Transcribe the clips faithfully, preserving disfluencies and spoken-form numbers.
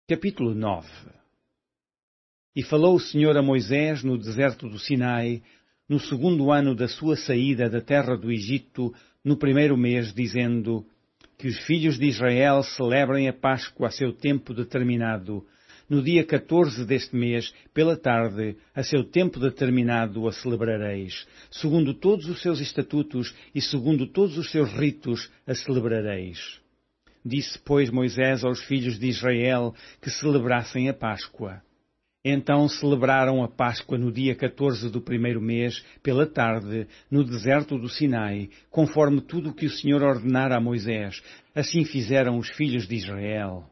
Capítulo nove. E falou o Senhor a Moisés no deserto do Sinai, no segundo ano da sua saída da terra do Egito, no primeiro mês, dizendo: que os filhos de Israel celebrem a Páscoa a seu tempo determinado. No dia catorze deste mês, pela tarde, a seu tempo determinado a celebrareis. Segundo todos os seus estatutos e segundo todos os seus ritos a celebrareis. Disse, pois, Moisés aos filhos de Israel que celebrassem a Páscoa. Então celebraram a Páscoa no dia catorze do primeiro mês, pela tarde, no deserto do Sinai, conforme tudo o que o Senhor ordenara a Moisés. Assim fizeram os filhos de Israel.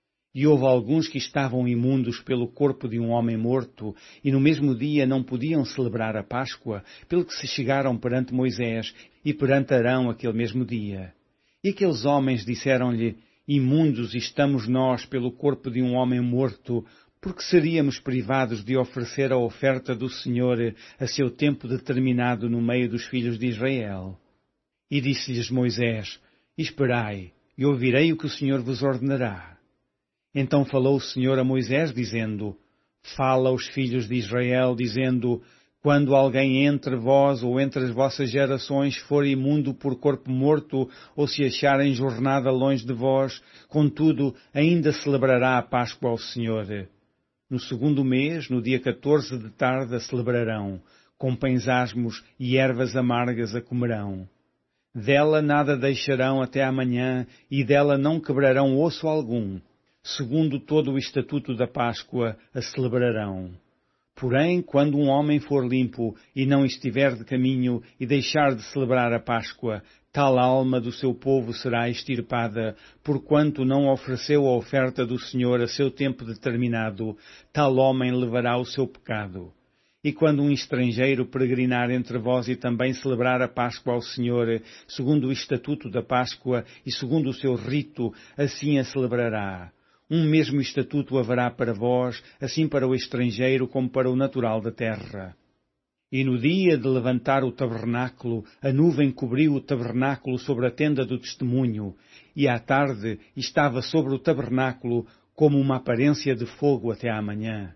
E houve alguns que estavam imundos pelo corpo de um homem morto, e no mesmo dia não podiam celebrar a Páscoa, pelo que se chegaram perante Moisés e perante Arão aquele mesmo dia. E aqueles homens disseram-lhe: imundos estamos nós pelo corpo de um homem morto, porque seríamos privados de oferecer a oferta do Senhor a seu tempo determinado no meio dos filhos de Israel. E disse-lhes Moisés: esperai, e ouvirei o que o Senhor vos ordenará. Então falou o Senhor a Moisés, dizendo: fala aos filhos de Israel, dizendo: quando alguém entre vós ou entre as vossas gerações for imundo por corpo morto, ou se achar em jornada longe de vós, contudo, ainda celebrará a Páscoa ao Senhor. No segundo mês, no dia catorze de tarde, a celebrarão, com pães asmos e ervas amargas a comerão. Dela nada deixarão até amanhã, e dela não quebrarão osso algum. Segundo todo o estatuto da Páscoa, a celebrarão. Porém, quando um homem for limpo e não estiver de caminho e deixar de celebrar a Páscoa, tal alma do seu povo será extirpada, porquanto não ofereceu a oferta do Senhor a seu tempo determinado, tal homem levará o seu pecado. E quando um estrangeiro peregrinar entre vós e também celebrar a Páscoa ao Senhor, segundo o estatuto da Páscoa e segundo o seu rito, assim a celebrará. Um mesmo estatuto haverá para vós, assim para o estrangeiro como para o natural da terra. E no dia de levantar o tabernáculo, a nuvem cobriu o tabernáculo sobre a tenda do testemunho, e à tarde estava sobre o tabernáculo como uma aparência de fogo até à manhã.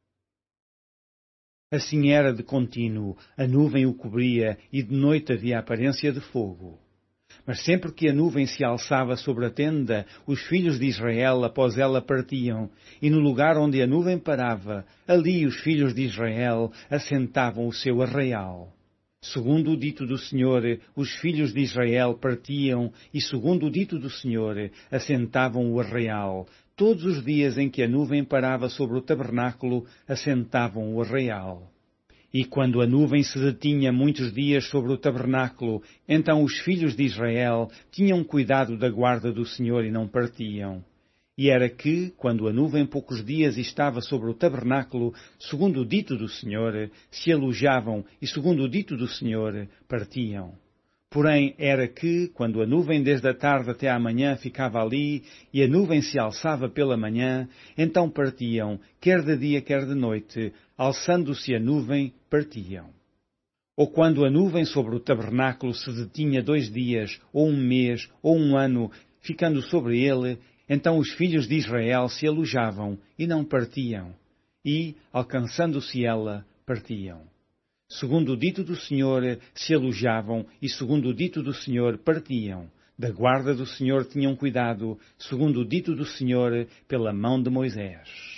Assim era de contínuo, a nuvem o cobria, e de noite havia aparência de fogo. Mas sempre que a nuvem se alçava sobre a tenda, os filhos de Israel após ela partiam, e no lugar onde a nuvem parava, ali os filhos de Israel assentavam o seu arraial. Segundo o dito do Senhor, os filhos de Israel partiam, e segundo o dito do Senhor, assentavam o arraial. Todos os dias em que a nuvem parava sobre o tabernáculo, assentavam o arraial. E quando a nuvem se detinha muitos dias sobre o tabernáculo, então os filhos de Israel tinham cuidado da guarda do Senhor e não partiam. E era que, quando a nuvem poucos dias estava sobre o tabernáculo, segundo o dito do Senhor, se alojavam e, segundo o dito do Senhor, partiam. Porém, era que, quando a nuvem desde a tarde até à manhã ficava ali, e a nuvem se alçava pela manhã, então partiam, quer de dia, quer de noite, alçando-se a nuvem, partiam. Ou quando a nuvem sobre o tabernáculo se detinha dois dias, ou um mês, ou um ano, ficando sobre ele, então os filhos de Israel se alojavam e não partiam, e, alcançando-se ela, partiam. Segundo o dito do Senhor, se alojavam, e segundo o dito do Senhor, partiam. Da guarda do Senhor tinham cuidado, segundo o dito do Senhor, pela mão de Moisés.